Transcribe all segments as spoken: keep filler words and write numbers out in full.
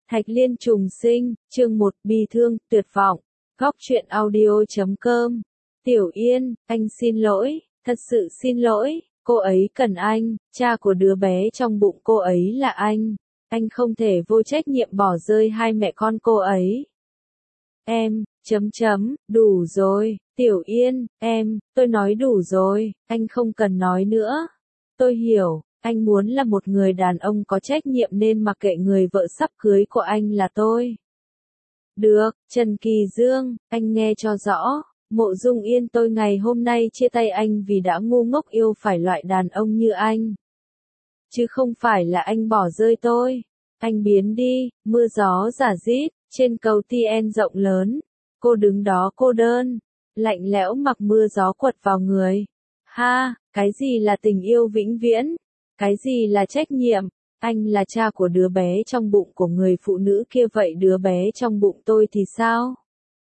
Thạch Liên trùng sinh, chương một, bi thương, tuyệt vọng. Góc truyện audio chấm com. Tiểu Yên, anh xin lỗi, thật sự xin lỗi, cô ấy cần anh, cha của đứa bé trong bụng cô ấy là anh. Anh không thể vô trách nhiệm bỏ rơi hai mẹ con cô ấy. Em, chấm chấm, đủ rồi, Tiểu Yên, em, tôi nói đủ rồi, anh không cần nói nữa. Tôi hiểu, anh muốn là một người đàn ông có trách nhiệm nên mặc kệ người vợ sắp cưới của anh là tôi. Được, Trần Kỳ Dương, anh nghe cho rõ, Mộ Dung Yên tôi ngày hôm nay chia tay anh vì đã ngu ngốc yêu phải loại đàn ông như anh. Chứ không phải là anh bỏ rơi tôi. Anh biến đi, mưa gió rả rít, trên cầu Tien rộng lớn. Cô đứng đó cô đơn, lạnh lẽo mặc mưa gió quật vào người. Ha, cái gì là tình yêu vĩnh viễn? Cái gì là trách nhiệm? Anh là cha của đứa bé trong bụng của người phụ nữ kia, vậy đứa bé trong bụng tôi thì sao?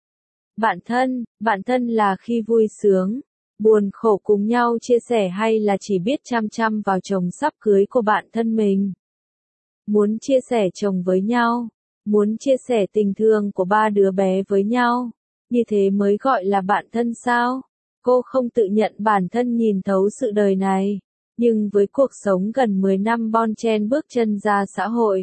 Bạn thân, bạn thân là khi vui sướng, buồn khổ cùng nhau chia sẻ hay là chỉ biết chăm chăm vào chồng sắp cưới của bạn thân mình? Muốn chia sẻ chồng với nhau, muốn chia sẻ tình thương của ba đứa bé với nhau, như thế mới gọi là bạn thân sao? Cô không tự nhận bản thân nhìn thấu sự đời này, nhưng với cuộc sống gần mười năm bon chen bước chân ra xã hội,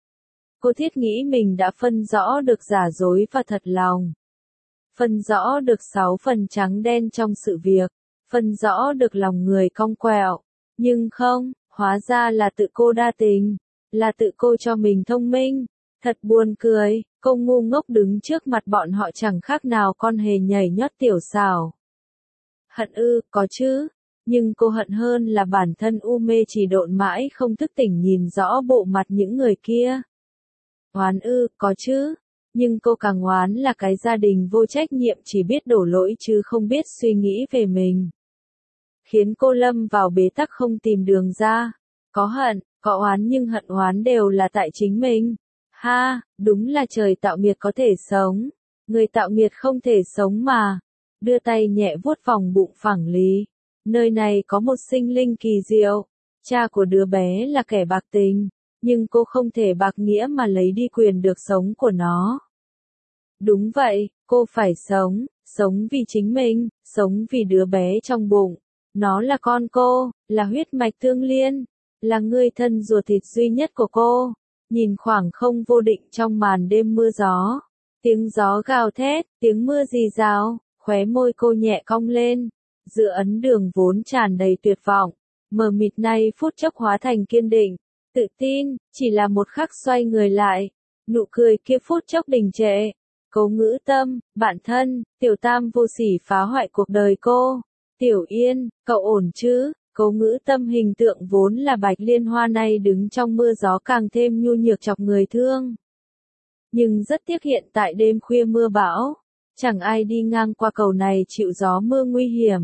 cô thiết nghĩ mình đã phân rõ được giả dối và thật lòng. Phân rõ được sáu phần trắng đen trong sự việc, phân rõ được lòng người cong quẹo, nhưng không, hóa ra là tự cô đa tình, là tự cô cho mình thông minh. Thật buồn cười, cô ngu ngốc đứng trước mặt bọn họ chẳng khác nào con hề nhảy nhót tiểu xảo. Hận ư, có chứ, nhưng cô hận hơn là bản thân u mê chỉ độn mãi không thức tỉnh nhìn rõ bộ mặt những người kia. Oán ư, có chứ, nhưng cô càng oán là cái gia đình vô trách nhiệm chỉ biết đổ lỗi chứ không biết suy nghĩ về mình. Khiến cô lâm vào bế tắc không tìm đường ra. Có hận, có oán nhưng hận oán đều là tại chính mình. Ha, đúng là trời tạo nghiệt có thể sống, người tạo nghiệt không thể sống mà. Đưa tay nhẹ vuốt vòng bụng phẳng lý. Nơi này có một sinh linh kỳ diệu. Cha của đứa bé là kẻ bạc tình, nhưng cô không thể bạc nghĩa mà lấy đi quyền được sống của nó. Đúng vậy, cô phải sống, sống vì chính mình, sống vì đứa bé trong bụng. Nó là con cô, là huyết mạch tương liên, là người thân ruột thịt duy nhất của cô. Nhìn khoảng không vô định trong màn đêm mưa gió, tiếng gió gào thét, tiếng mưa rì rào, khóe môi cô nhẹ cong lên, giữa ấn đường vốn tràn đầy tuyệt vọng, mờ mịt nay phút chốc hóa thành kiên định, tự tin, chỉ là một khắc xoay người lại, nụ cười kia phút chốc đình trệ. Cố Ngữ Tâm, bạn thân, Tiểu Tam vô sỉ phá hoại cuộc đời cô. Tiểu Yên, cậu ổn chứ? Cố Ngữ Tâm hình tượng vốn là bạch liên hoa này đứng trong mưa gió càng thêm nhu nhược chọc người thương. Nhưng rất tiếc hiện tại đêm khuya mưa bão, chẳng ai đi ngang qua cầu này chịu gió mưa nguy hiểm.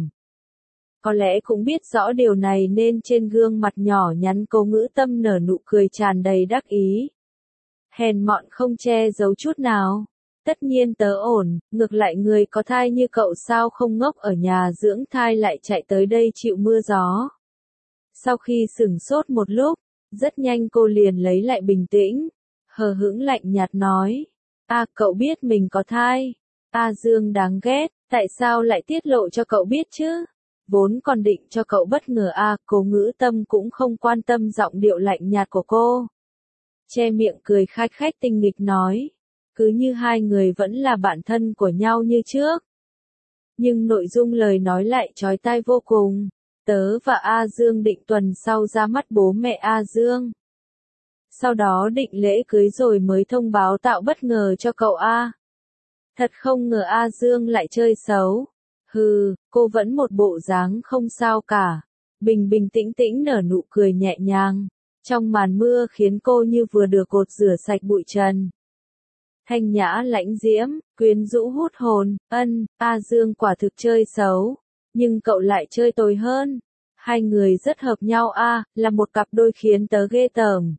Có lẽ cũng biết rõ điều này nên trên gương mặt nhỏ nhắn Cố Ngữ Tâm nở nụ cười tràn đầy đắc ý. Hèn mọn không che giấu chút nào. Tất nhiên tớ ổn, ngược lại người có thai như cậu sao không ngốc ở nhà dưỡng thai lại chạy tới đây chịu mưa gió. Sau khi sửng sốt một lúc, rất nhanh cô liền lấy lại bình tĩnh, hờ hững lạnh nhạt nói. À, cậu biết mình có thai. A Dương đáng ghét, tại sao lại tiết lộ cho cậu biết chứ? Vốn còn định cho cậu bất ngờ a. À, Cố Ngữ Tâm cũng không quan tâm giọng điệu lạnh nhạt của cô. Che miệng cười khách khách tinh nghịch nói. Cứ như hai người vẫn là bạn thân của nhau như trước. Nhưng nội dung lời nói lại chói tai vô cùng. Tớ và A Dương định tuần sau ra mắt bố mẹ A Dương. Sau đó định lễ cưới rồi mới thông báo tạo bất ngờ cho cậu A. Thật không ngờ A Dương lại chơi xấu. Hừ, cô vẫn một bộ dáng không sao cả. Bình bình tĩnh tĩnh nở nụ cười nhẹ nhàng. Trong màn mưa khiến cô như vừa được cột rửa sạch bụi trần. Thanh nhã lãnh diễm, quyến rũ hút hồn, ân, A Dương quả thực chơi xấu. Nhưng cậu lại chơi tồi hơn. Hai người rất hợp nhau a, à, là một cặp đôi khiến tớ ghê tởm.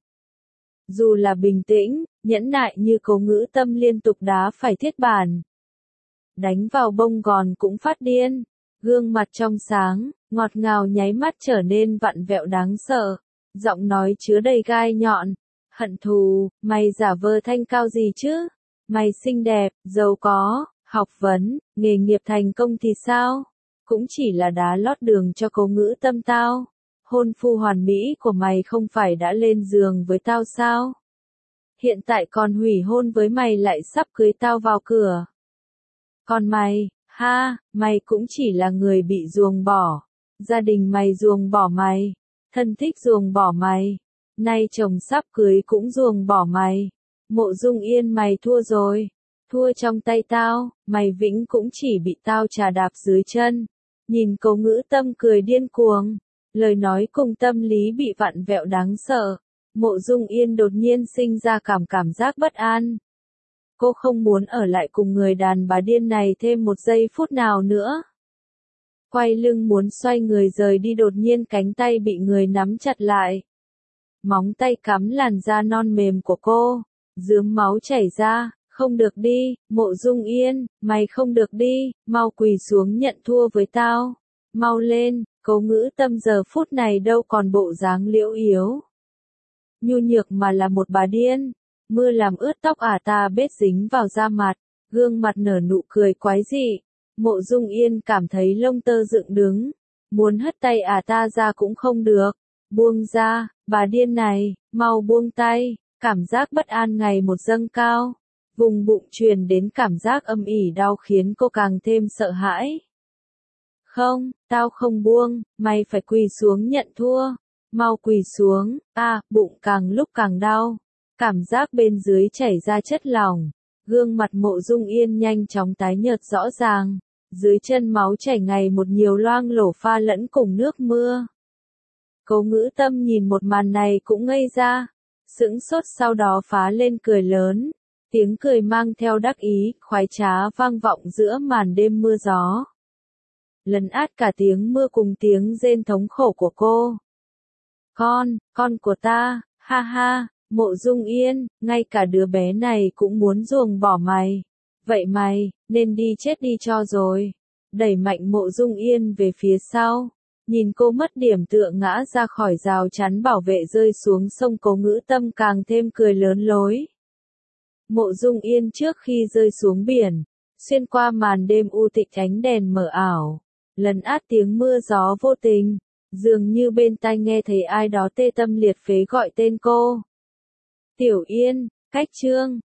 Dù là bình tĩnh, nhẫn nại như Cố Ngữ Tâm liên tục đá phải thiết bản. Đánh vào bông gòn cũng phát điên. Gương mặt trong sáng, ngọt ngào nháy mắt trở nên vặn vẹo đáng sợ. Giọng nói chứa đầy gai nhọn. Hận thù, mày giả vờ thanh cao gì chứ? Mày xinh đẹp, giàu có, học vấn, nghề nghiệp thành công thì sao? Cũng chỉ là đá lót đường cho Cố Ngữ Tâm tao. Hôn phu hoàn mỹ của mày không phải đã lên giường với tao sao? Hiện tại còn hủy hôn với mày lại sắp cưới tao vào cửa. Còn mày, ha, mày cũng chỉ là người bị ruồng bỏ. Gia đình mày ruồng bỏ mày, thân thích ruồng bỏ mày, nay chồng sắp cưới cũng ruồng bỏ mày. Mộ Dung Yên mày thua rồi, thua trong tay tao, mày vĩnh cũng chỉ bị tao chà đạp dưới chân. Nhìn Cố Ngữ Tâm cười điên cuồng, lời nói cùng tâm lý bị vặn vẹo đáng sợ. Mộ Dung Yên đột nhiên sinh ra cảm cảm giác bất an. Cô không muốn ở lại cùng người đàn bà điên này thêm một giây phút nào nữa. Quay lưng muốn xoay người rời đi, đột nhiên cánh tay bị người nắm chặt lại. Móng tay cắm làn da non mềm của cô, rướm máu chảy ra. Không được đi, Mộ Dung Yên, mày không được đi, mau quỳ xuống nhận thua với tao. Mau lên. Cố Ngữ Tâm giờ phút này đâu còn bộ dáng liễu yếu nhu nhược mà là một bà điên. Mưa làm ướt tóc ả ta bết dính vào da mặt, gương mặt nở nụ cười quái dị. Mộ Dung Yên cảm thấy lông tơ dựng đứng, muốn hất tay ả ta ra cũng không được. Buông ra, bà điên này, mau buông tay. Cảm giác bất an ngày một dâng cao, vùng bụng truyền đến cảm giác âm ỉ đau khiến cô càng thêm sợ hãi. Không, tao không buông, mày phải quỳ xuống nhận thua. Mau quỳ xuống. À, bụng càng lúc càng đau. Cảm giác bên dưới chảy ra chất lỏng. Gương mặt Mộ Dung Yên nhanh chóng tái nhợt rõ ràng. Dưới chân máu chảy ngày một nhiều loang lổ pha lẫn cùng nước mưa. Cố Ngữ Tâm nhìn một màn này cũng ngây ra. Sững sốt sau đó phá lên cười lớn. Tiếng cười mang theo đắc ý, khoái trá vang vọng giữa màn đêm mưa gió. Lấn át cả tiếng mưa cùng tiếng rên thống khổ của cô. Con, con của ta, ha ha, Mộ Dung Yên, ngay cả đứa bé này cũng muốn ruồng bỏ mày. Vậy mày, nên đi chết đi cho rồi. Đẩy mạnh Mộ Dung Yên về phía sau. Nhìn cô mất điểm tựa ngã ra khỏi rào chắn bảo vệ rơi xuống sông, Cố Ngữ Tâm càng thêm cười lớn lối. Mộ Dung Yên trước khi rơi xuống biển, xuyên qua màn đêm u tịch ánh đèn mờ ảo, lấn át tiếng mưa gió vô tình, dường như bên tai nghe thấy ai đó tê tâm liệt phế gọi tên cô. Tiểu Yên, cách chương.